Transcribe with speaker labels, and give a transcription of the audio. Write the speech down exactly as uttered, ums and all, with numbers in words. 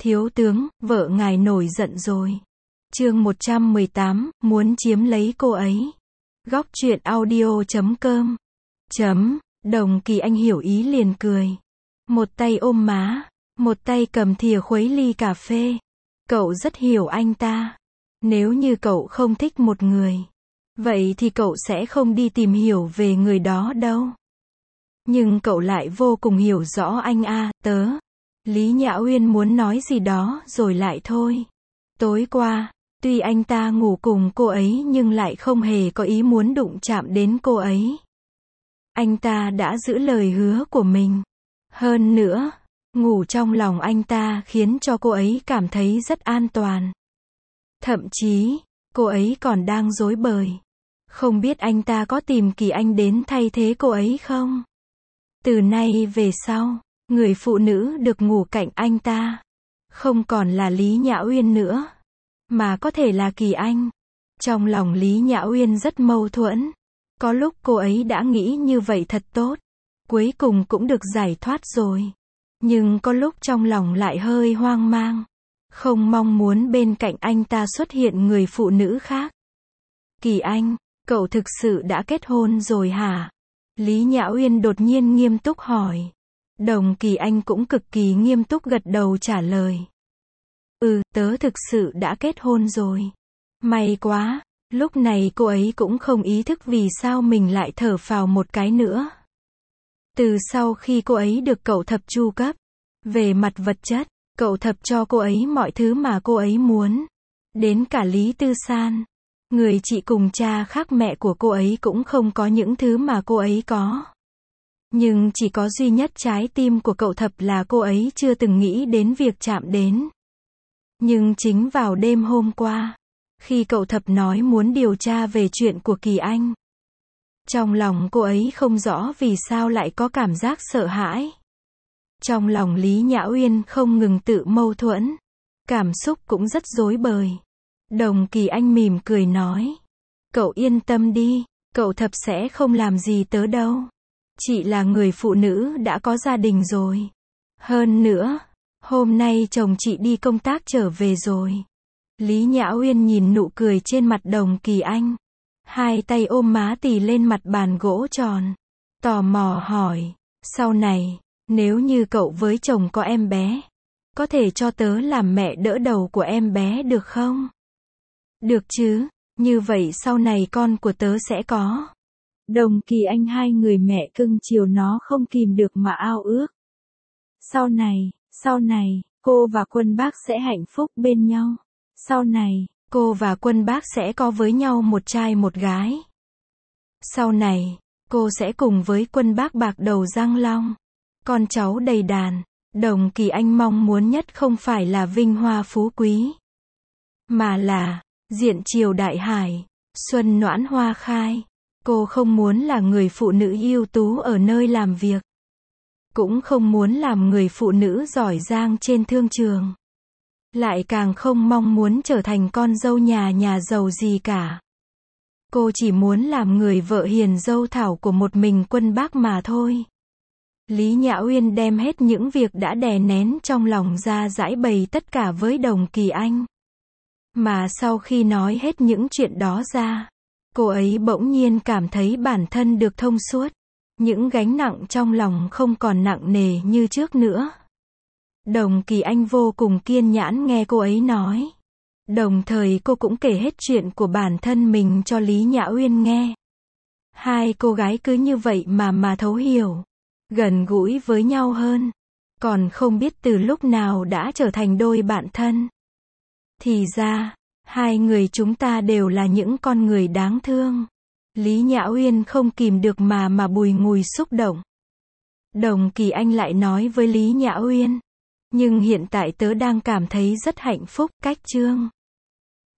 Speaker 1: Thiếu tướng, vợ ngài nổi giận rồi. Chương một trăm mười tám, muốn chiếm lấy cô ấy. Góc truyện audio chấm com. Chấm, Đồng Kỳ Anh hiểu ý liền cười. Một tay ôm má, một tay cầm thìa khuấy ly cà phê. Cậu rất hiểu anh ta. Nếu như cậu không thích một người, vậy thì cậu sẽ không đi tìm hiểu về người đó đâu. Nhưng cậu lại vô cùng hiểu rõ anh a, à, tớ. Lý Nhã Uyên muốn nói gì đó rồi lại thôi. Tối qua, tuy anh ta ngủ cùng cô ấy nhưng lại không hề có ý muốn đụng chạm đến cô ấy. Anh ta đã giữ lời hứa của mình. Hơn nữa, ngủ trong lòng anh ta khiến cho cô ấy cảm thấy rất an toàn. Thậm chí, cô ấy còn đang rối bời. Không biết anh ta có tìm Kỳ Anh đến thay thế cô ấy không? Từ nay về sau, người phụ nữ được ngủ cạnh anh ta không còn là Lý Nhã Uyên nữa, mà có thể là Kỳ Anh. Trong lòng Lý Nhã Uyên rất mâu thuẫn. Có lúc cô ấy đã nghĩ như vậy thật tốt, cuối cùng cũng được giải thoát rồi. Nhưng có lúc trong lòng lại hơi hoang mang, không mong muốn bên cạnh anh ta xuất hiện người phụ nữ khác. Kỳ Anh, cậu thực sự đã kết hôn rồi hả? Lý Nhã Uyên đột nhiên nghiêm túc hỏi. Đồng Kỳ Anh cũng cực kỳ nghiêm túc gật đầu trả lời. Ừ, tớ thực sự đã kết hôn rồi. May quá, lúc này cô ấy cũng không ý thức vì sao mình lại thở phào một cái nữa. Từ sau khi cô ấy được cậu thập chu cấp, về mặt vật chất, cậu thập cho cô ấy mọi thứ mà cô ấy muốn. Đến cả Lý Tư San, người chị cùng cha khác mẹ của cô ấy cũng không có những thứ mà cô ấy có. Nhưng chỉ có duy nhất trái tim của cậu thập là cô ấy chưa từng nghĩ đến việc chạm đến. Nhưng chính vào đêm hôm qua, khi cậu thập nói muốn điều tra về chuyện của Kỳ Anh, trong lòng cô ấy không rõ vì sao lại có cảm giác sợ hãi. Trong lòng Lý Nhã Uyên không ngừng tự mâu thuẫn, cảm xúc cũng rất rối bời. Đồng Kỳ Anh mỉm cười nói, cậu yên tâm đi, cậu thập sẽ không làm gì tớ đâu. Chị là người phụ nữ đã có gia đình rồi. Hơn nữa, hôm nay chồng chị đi công tác trở về rồi. Lý Nhã Uyên nhìn nụ cười trên mặt Đồng Kỳ Anh, hai tay ôm má tì lên mặt bàn gỗ tròn, tò mò hỏi, sau này, nếu như cậu với chồng có em bé, có thể cho tớ làm mẹ đỡ đầu của em bé được không? Được chứ, như vậy sau này con của tớ sẽ có. Đồng Kỳ Anh hai người mẹ cưng chiều nó không kìm được mà ao ước. Sau này, sau này, cô và Quân Bác sẽ hạnh phúc bên nhau. Sau này, cô và Quân Bác sẽ có với nhau một trai một gái. Sau này, cô sẽ cùng với Quân Bác bạc đầu răng long, con cháu đầy đàn. Đồng Kỳ Anh mong muốn nhất không phải là vinh hoa phú quý, mà là diện triều đại hải, xuân noãn hoa khai. Cô không muốn là người phụ nữ ưu tú ở nơi làm việc, cũng không muốn làm người phụ nữ giỏi giang trên thương trường, lại càng không mong muốn trở thành con dâu nhà nhà giàu gì cả. Cô chỉ muốn làm người vợ hiền dâu thảo của một mình Quân Bác mà thôi. Lý Nhã Uyên đem hết những việc đã đè nén trong lòng ra giải bày tất cả với Đồng Kỳ Anh. Mà sau khi nói hết những chuyện đó ra, cô ấy bỗng nhiên cảm thấy bản thân được thông suốt. Những gánh nặng trong lòng không còn nặng nề như trước nữa. Đồng Kỳ Anh vô cùng kiên nhẫn nghe cô ấy nói. Đồng thời cô cũng kể hết chuyện của bản thân mình cho Lý Nhã Uyên nghe. Hai cô gái cứ như vậy mà mà thấu hiểu, gần gũi với nhau hơn. Còn không biết từ lúc nào đã trở thành đôi bạn thân. Thì ra, hai người chúng ta đều là những con người đáng thương. Lý Nhã Uyên không kìm được mà mà bùi ngùi xúc động. Đồng Kỳ Anh lại nói với Lý Nhã Uyên, nhưng hiện tại tớ đang cảm thấy rất hạnh phúc, cách chương.